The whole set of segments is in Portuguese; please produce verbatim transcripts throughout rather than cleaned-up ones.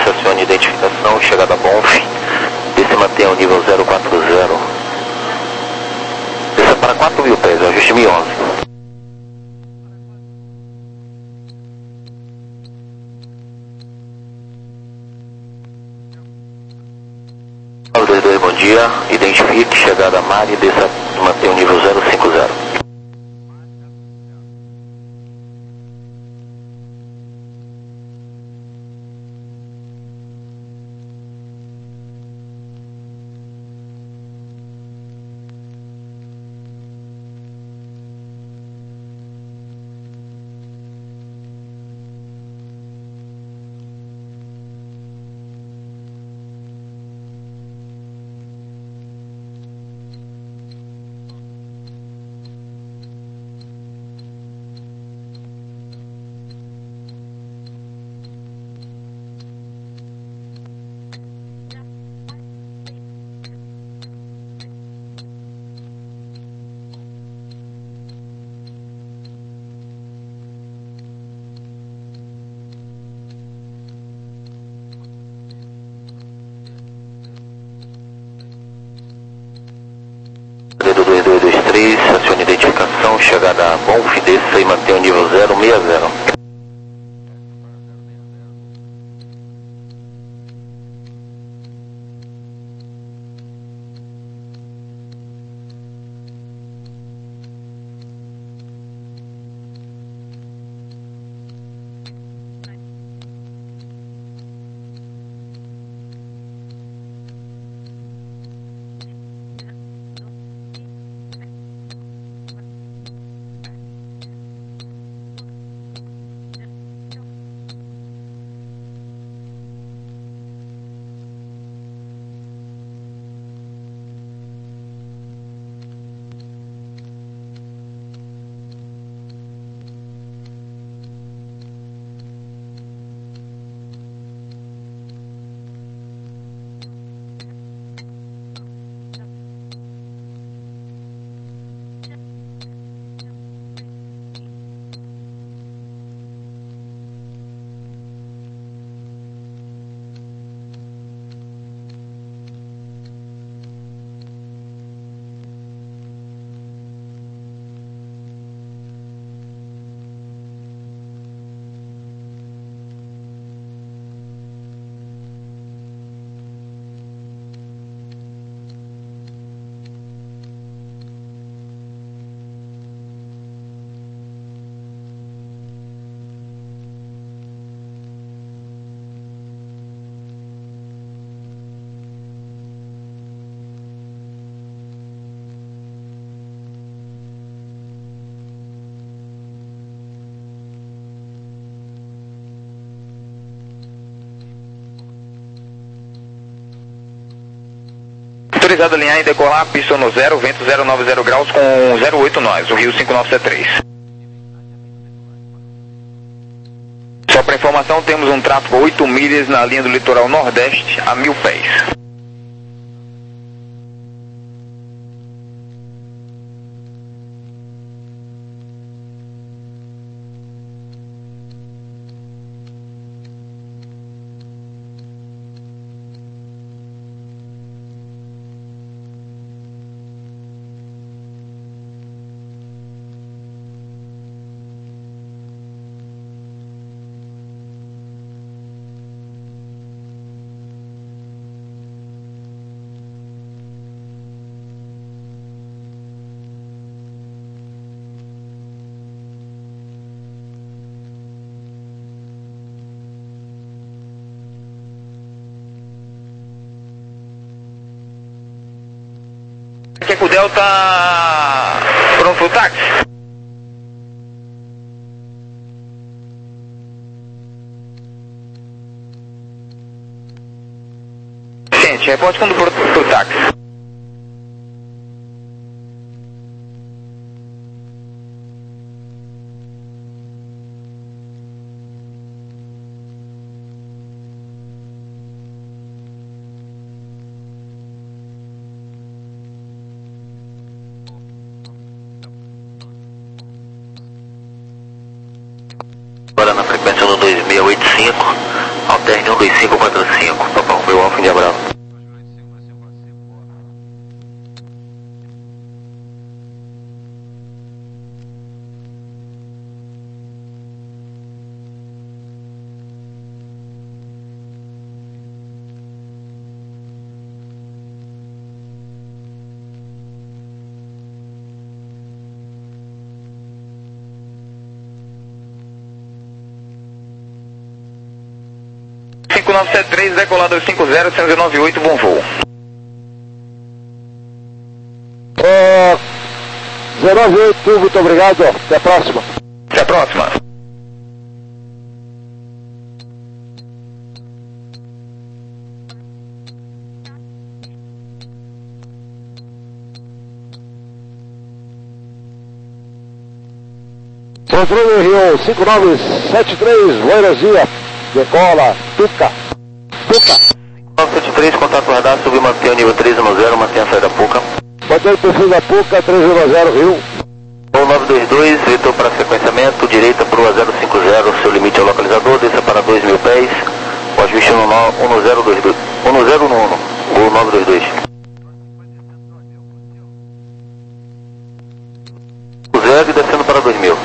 estacione identificação, chegada a Bonf, desça e mantenha o nível zero quatro zero. Desça para quatro mil pés, ajuste mil e onze. nove dois dois, bom dia, identifique, chegada a Mari, desça e mantenha o nível zero cinco zero. dois dois dois três, acione identificação, chegada a Bonf, desça e mantenha o nível zero seis zero. Autorizado a alinhar e decolar, pista no zero, vento zero nove zero graus com zero oito nós, o Rio cinco nove sete três. Só para informação, temos um tráfego oito milhas na linha do litoral nordeste a mil pés. Aqui com o Delta pronto pro táxi. Gente, reporte quando for pro táxi. Agora na frequência do dois seis oito cinco, Alterne um dois cinco quatro cinco, Papa Romeu Alfa India Bravo. cinco nove sete três, decolar dois cinco zero, oitocentos e noventa e oito, bom voo. É, zero nove oito, muito obrigado, até a próxima. Até a próxima. Controle Rio cinco nove sete três, buenos dias, decola, Tuca, Tuca. nove sete três, contato radar, subir, manter o nível três um zero, manter a saída Puca. Mantém o perfil da Puca, três um zero, Rio. Voo nove dois dois, vetor para sequenciamento, direita para o zero cinco zero, seu limite é o localizador, desça para dois mil pés, pós destino um zero dois dois, um zero um um, voo nove dois dois. zero e descendo para dois mil.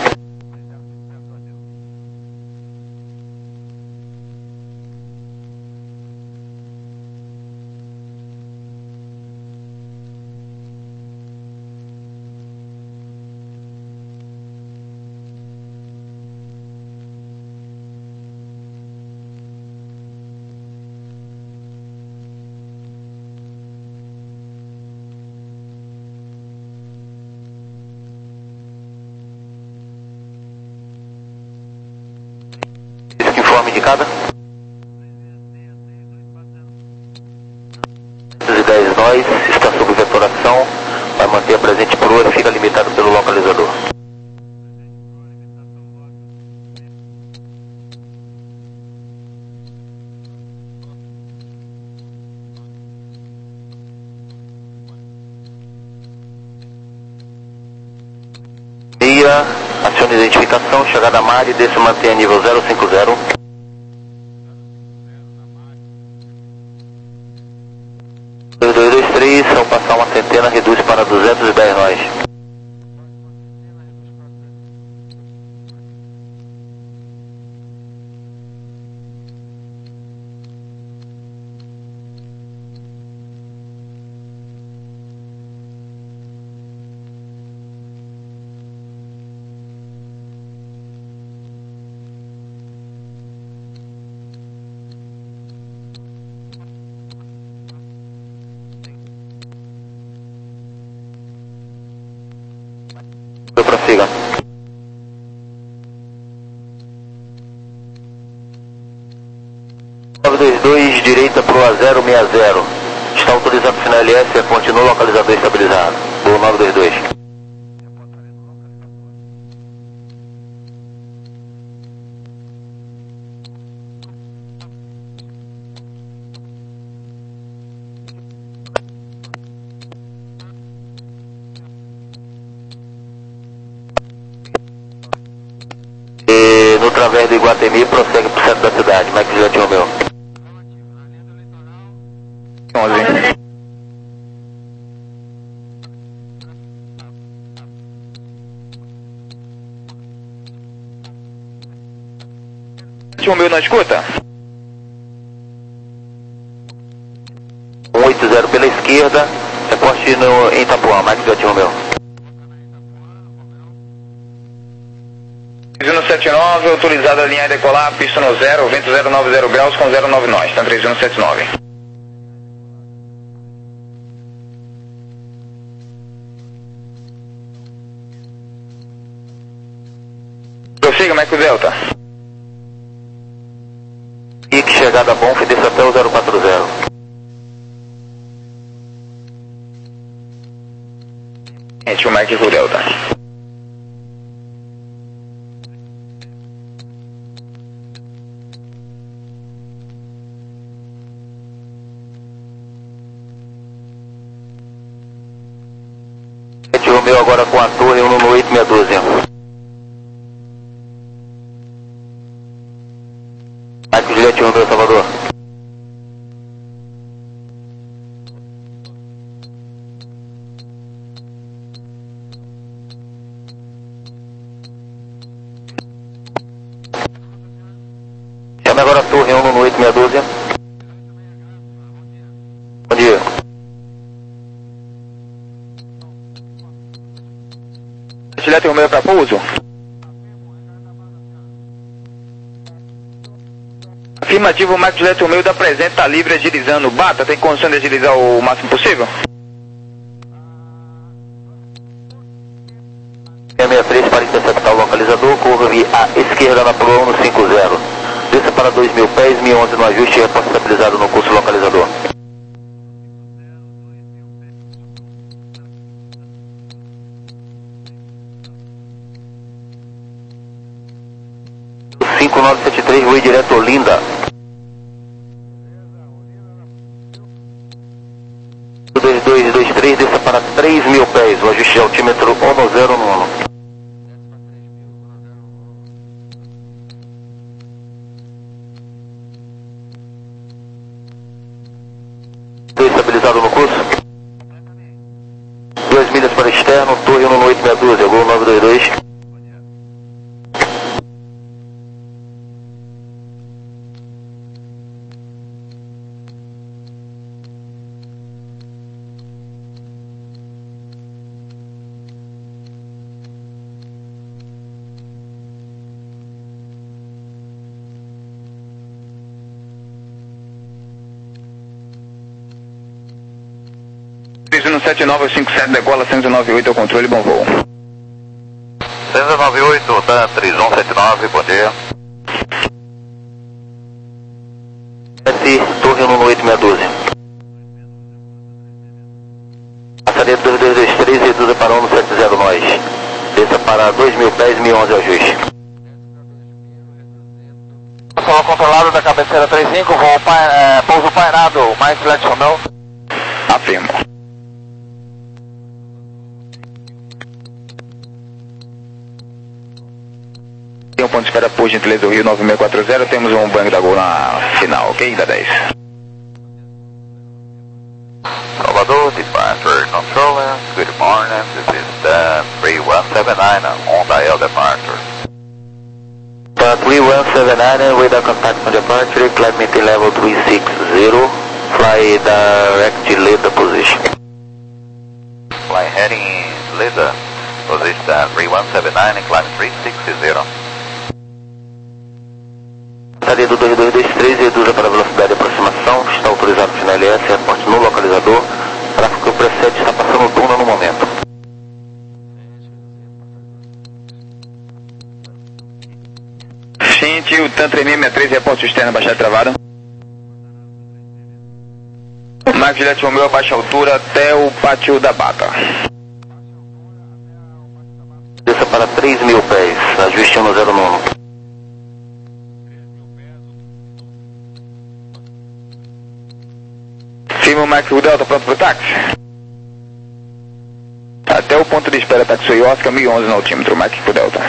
Informe de cada. duzentos e dez nós, está sob vetoração, vai manter a presente proa e fica limitado pelo localizador. Meia, acione de identificação, chegada a Mari, desce e mantém a nível zero cinco zero. dois dois dois três, ao passar uma centena, reduz para duzentos e dez nós. Prossiga. nove dois dois, direita para o zero seis zero. Está autorizado o sinal L S, continua o localizador estabilizado. Voo nove dois dois. No través do Iguatemi, prossegue para o centro da cidade. Mike Juliette Romeu. onze. Romeu, não escuta? um oito zero pela esquerda, reporte no, em Itapuã. Mike Juliette Romeu. três um sete nove, autorizada a linha a decolar, pista no zero, vento zero nove zero graus com zero nove nós, está três um sete nove. Prossiga, Meco Delta. E que chegada bom, desça até o zero quatro zero. Gente, o Mike Delta. Romeu agora com a torre um no oito seis doze. Mike Juliette Romeo, Salvador. Chame agora a torre um no oito seis um dois. Bom dia. Juliette Romeo para pouso. Afirmativo, o Mike Juliette Romeo da presente está livre agilizando. Bata, tem condição de agilizar o máximo possível? sessenta e três para interceptar o localizador, curve à esquerda na Pro um cinco zero. Desça para dois mil pés, mil e onze no ajuste e reposta estabilizado no curso localizador. cinco nove sete três, voe direto Olinda. dois dois dois três, desça para três mil pés, o ajuste de altímetro um zero um. Estabilizado no curso. duas milhas para externo, torre um no oito seis um dois, gol nove dois dois. três um sete nove cinco sete, decola cento e noventa e oito ao controle, bom voo. cento e noventa e oito, tá, três um sete nove, bom dia. S, torre um no oito seis um dois. Passaria dois dois dois três, reduza para um no sete zero nós. Desça para dois mil pés, mil e onze ajuste. Solo controlado da cabeceira trinta e cinco, voo pa, é, pouso pairado, Mike Juliette Romeo. Afirmo. Tem um ponto de espera por gentileza do Rio nove seis quatro zero, temos um banco da Gol na final, ok? Da dez. Salvador, departure controller, good morning, this is the three one seven nine on dial departure. The three one seven nine, with a contact on departure, climb maintain level three six zero, fly direct leader position. Fly heading leader, position three one seven nine, climb three six zero. Saída do dois dois dois três, reduza para a velocidade de aproximação, está autorizado final L S, reporte no localizador, tráfego preset está passando Duna no momento. Gente, o TAN três seis seis três, reporte externo, baixada travada. Mike Juliette Romeo, baixa altura até o pátio da Bata. Desça para três mil pés, ajuste um zero nove. Firma o Mike Delta, pronto para o táxi. Até o ponto de espera, táxi Oscar, mil e onze no altímetro, Mike Delta.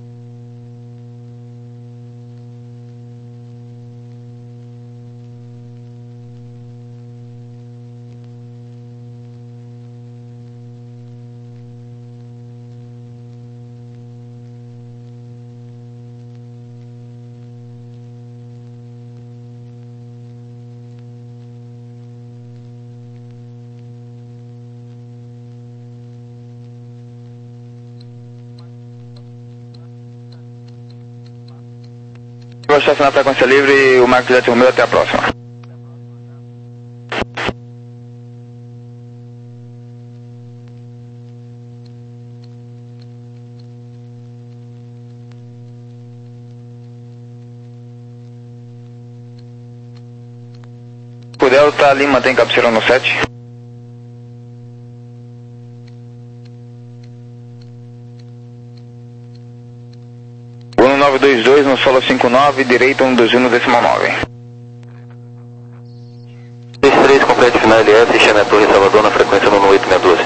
Vou estacionar na frequência livre, o Mike Juliette Romeo, até a próxima. O Delta Lima tem cabeceira no sete. nove dois dois no solo cinco nove, direita um dois um no decimal nove. três três, complete final L S, chame a torre Salvador na frequência no oito seis um dois.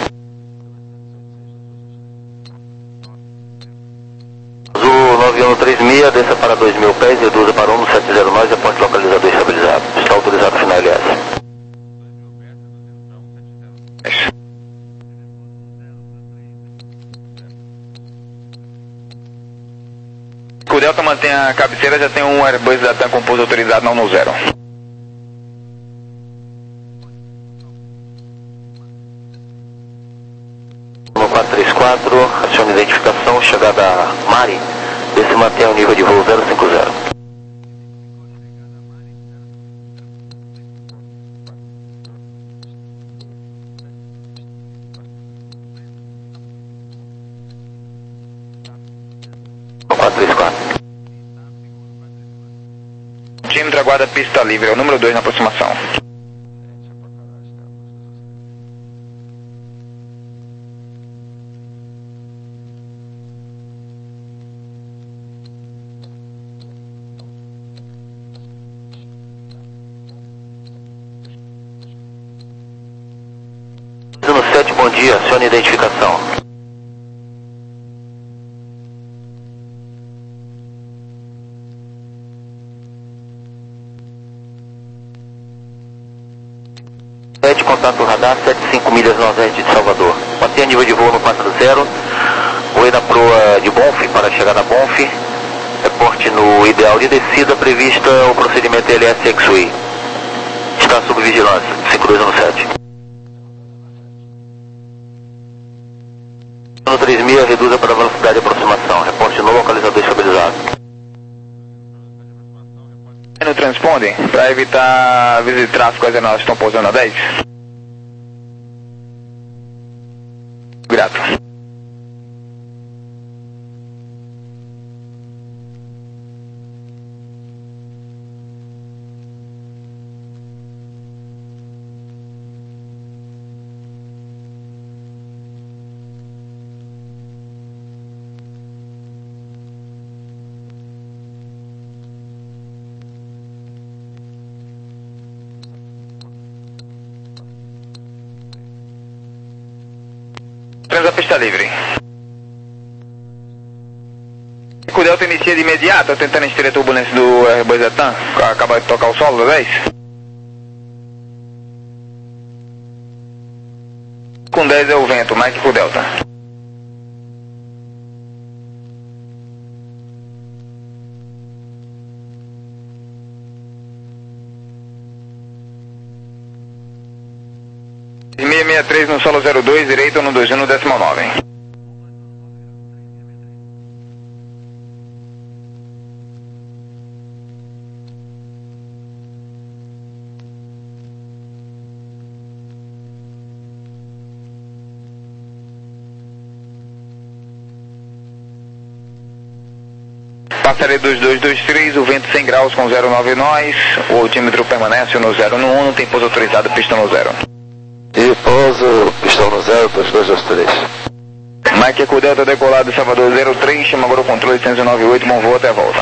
Azul nove um três seis, desça para dois mil pés, reduza para um no sete zero nós, aporte cabeceira já tem um Airbus da TAM com pouso autorizado não no zero. No quatro três quatro, acione identificação, chegada a Mari, e se mantém o nível de voo zero cinco zero. quatro três quatro. Tímetro aguarda pista livre, é o número dois na aproximação. No sete, bom dia, acione identificação. sete, contato radar, setenta e cinco milhas noroeste de Salvador. Mantenha nível de voo no quatro zero, voe na proa de Bonf para chegar na Bonf. Reporte no ideal de descida prevista o procedimento L S X-Way. Está sob vigilância, cinco dois um sete. No três mil, reduza para a velocidade de aproximação. Reporte no localizador estabilizado. No transpondem, para evitar aviso de tráfego, as aeronaves estão pousando a dez. Grato. A pista livre. O Delta inicia de imediato, tentando estirar a turbulência do Airbus da TAM, acaba de tocar o solo da dez. Com dez é o vento, Mike com Delta. seiscentos e sessenta e três no solo zero dois, direito no dois um no décimo nove. Passaria dos dois dois três, o vento cem graus com zero nove nós, o altímetro permanece no zero no um, tem pouso autorizado, pista no zero. E pouso, pistão no zero, dois dois dois três. Mike com Delta decolado de Salvador zero três, chama agora o controle cento e noventa e oito, bom voo até a volta.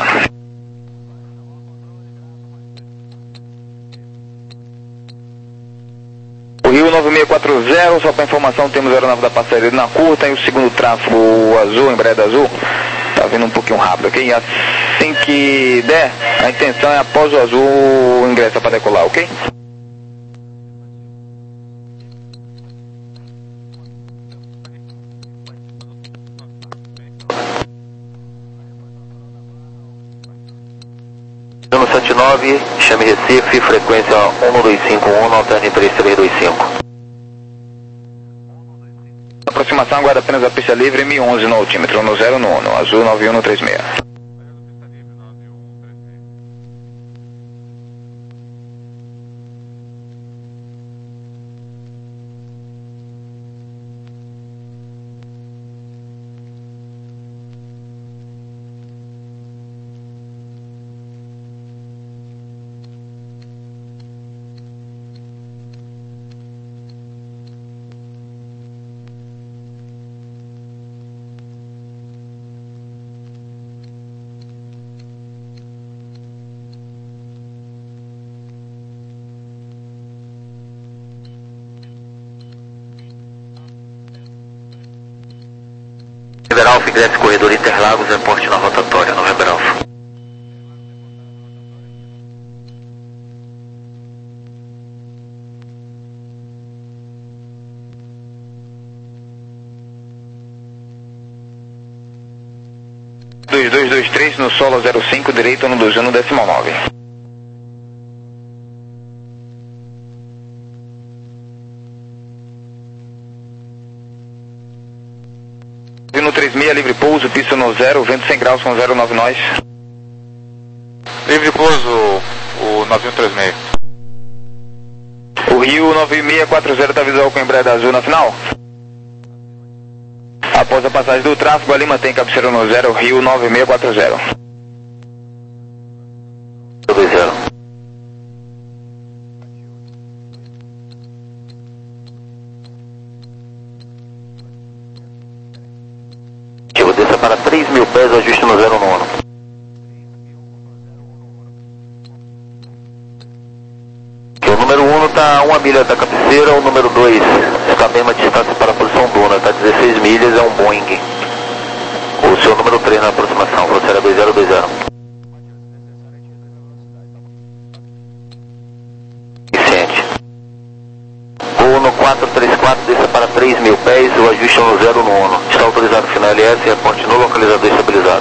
O Rio nove seis quatro zero, só para informação, temos a aeronave da parceria na curta e o segundo tráfego azul, Embraer azul, tá vindo um pouquinho rápido, ok? Assim que der, a intenção é após o azul ingressa para decolar, ok? No sete nove, chame Recife, frequência um dois cinco um, alterne três três dois cinco. Aproximação, aguarda apenas a pista livre, M onze no altímetro, no zero no um, azul nove um no três seis. Alfa, ingresse corredor Interlagos, reporte na rotatória, November Alfa. dois dois dois três no solo zero cinco, direito no dois um no decimal nove. No três seis, livre pouso, pista no zero, vento cem graus com zero nove nós. Livre pouso, o nove um três seis. O Rio nove seis quatro zero está visual com embreagem azul na final. Após a passagem do tráfego, ali mantém cabeceira no zero, Rio nove seis quatro zero. dois zero. Desça para três mil pés, ajuste no zero nono. O número um está a uma milha da cabeceira, o número dois está a mesma distância para a posição duna, está dezesseis milhas, é um Boeing. O seu número três na aproximação, você era dois zero dois zero. Vicente. Voo no quatro três quatro, desça para três mil pés, o ajuste no zero nono. Está autorizado final L S e reporte no localizador estabilizado.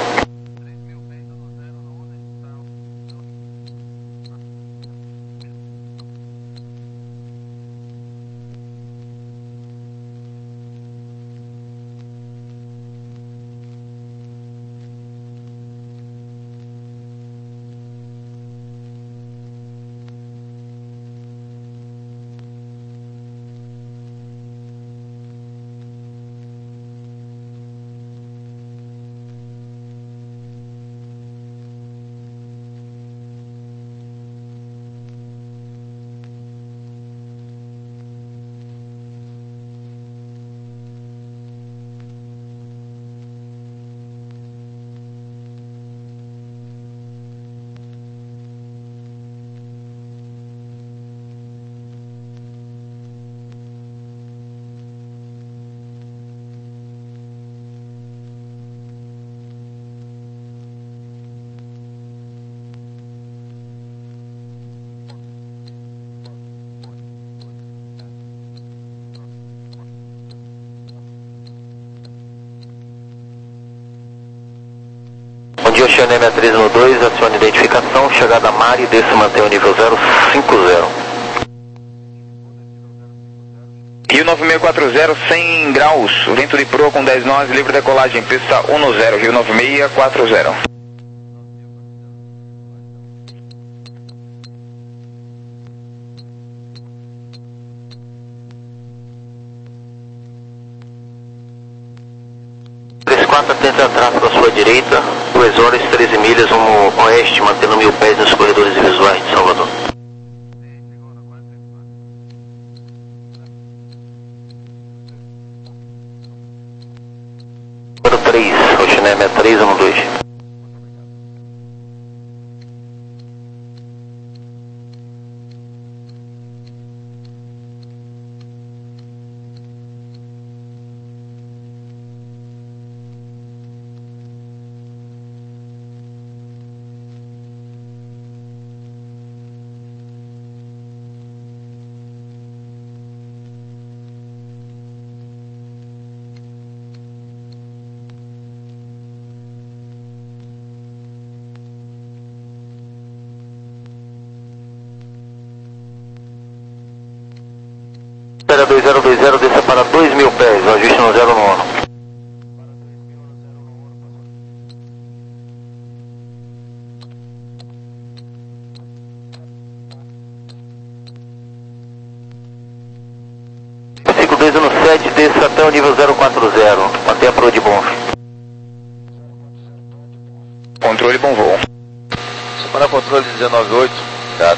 Oceania sessenta e três no dois, acione identificação, chegada a Mari, desce e mantém o nível zero cinco zero. Rio nove seis quatro zero, cem graus, vento de proa com dez nós, livre decolagem, pista um no zero, Rio nove seis quatro zero. Atenta a tráfego à sua direita, duas horas e treze milhas rumo oeste, mantendo mil pés nos corredores visuais de Salvador. Número três, Oceania sessenta e três um dois. dois zero dois zero, desça para dois mil pés, ajuste no zero nono. cinco dois um sete, desça até o nível zero quatro zero, mantenha a proa de bom. Controle bom voo. Semana controle dezenove oito, obrigado.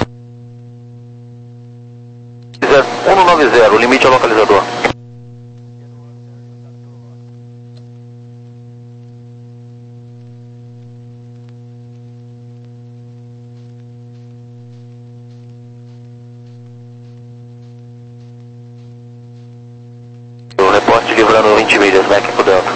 um nove zero, o limite ao localizador. O reporte livrando vinte milhas, Mac por Delta.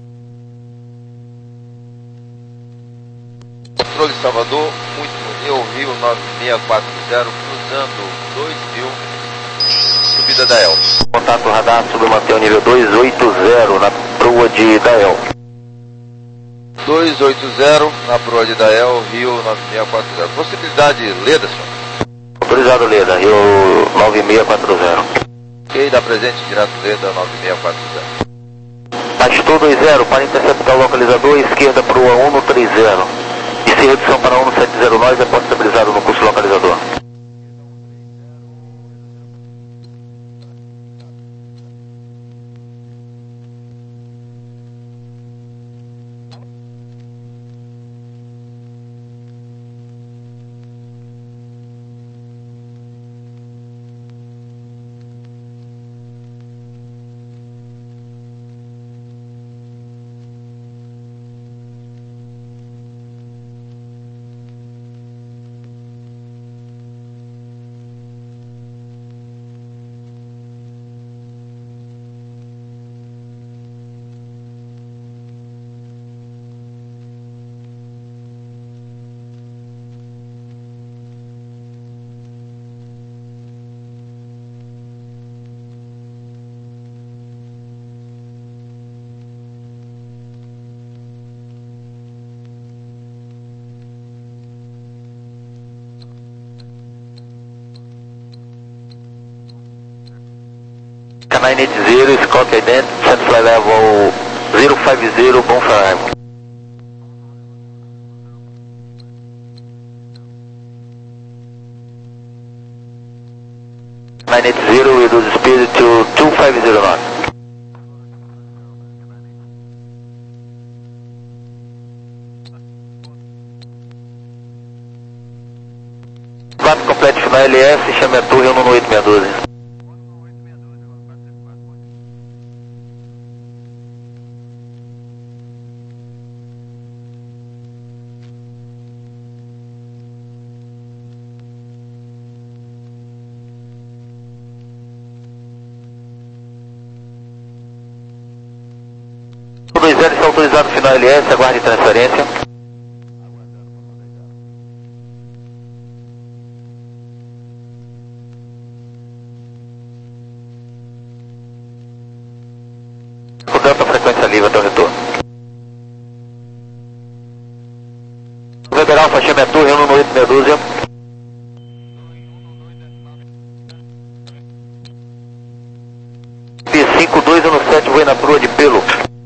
Controle Salvador, muito bom. Rio nove seis quatro zero, cruzando dois mil. Subida da El. Contato radar, submanter o nível dois oito zero na proa de Dael. dois oito zero na proa de Dael, Rio nove seis quatro zero. Possibilidade Leda, senhor? Autorizado Leda, Rio nove seis quatro zero. Ok, dá presente direto Leda nove seis quatro zero. Atitude dois zero, para interceptar o localizador, esquerda proa um no três zero. E se redução para um no sete zero nós é ponto estabilizado no curso localizador. nine eight zero, Scott Ident, Center Flight Level zero five zero, confirm. nine eight zero, reduce speed to two five zero knots. quatro completo final L S, chame a torre um no oito seis um dois. dois zero está autorizado final L S, aguarde transferência. O Delta frequência livre até o retorno. Federal, chame a torre um no oito seis um dois. P cinco dois um sete, voe na proa de Pelo.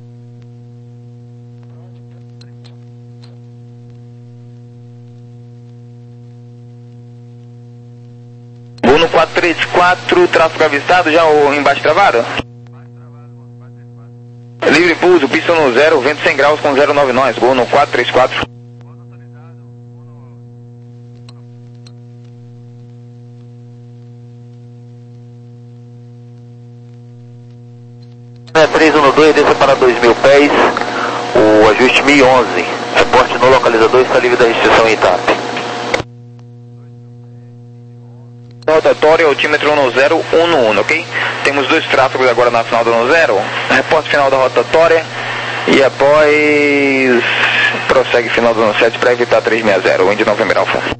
Uno quatro três quatro, tráfego avistado, já o embaixo travado? Livre pouso, pista no zero, vento cem graus com zero nove nós, Uno quatro três quatro. três um dois, desça para dois mil pés, o ajuste mil e onze, reporte no localizador está livre da restrição em TAP. Rotatória, altímetro um zero um um, ok? Temos dois tráfegos agora na final do um zero, reporte final da rotatória e após prossegue final do um sete para evitar três seis zero, Indy November Alpha.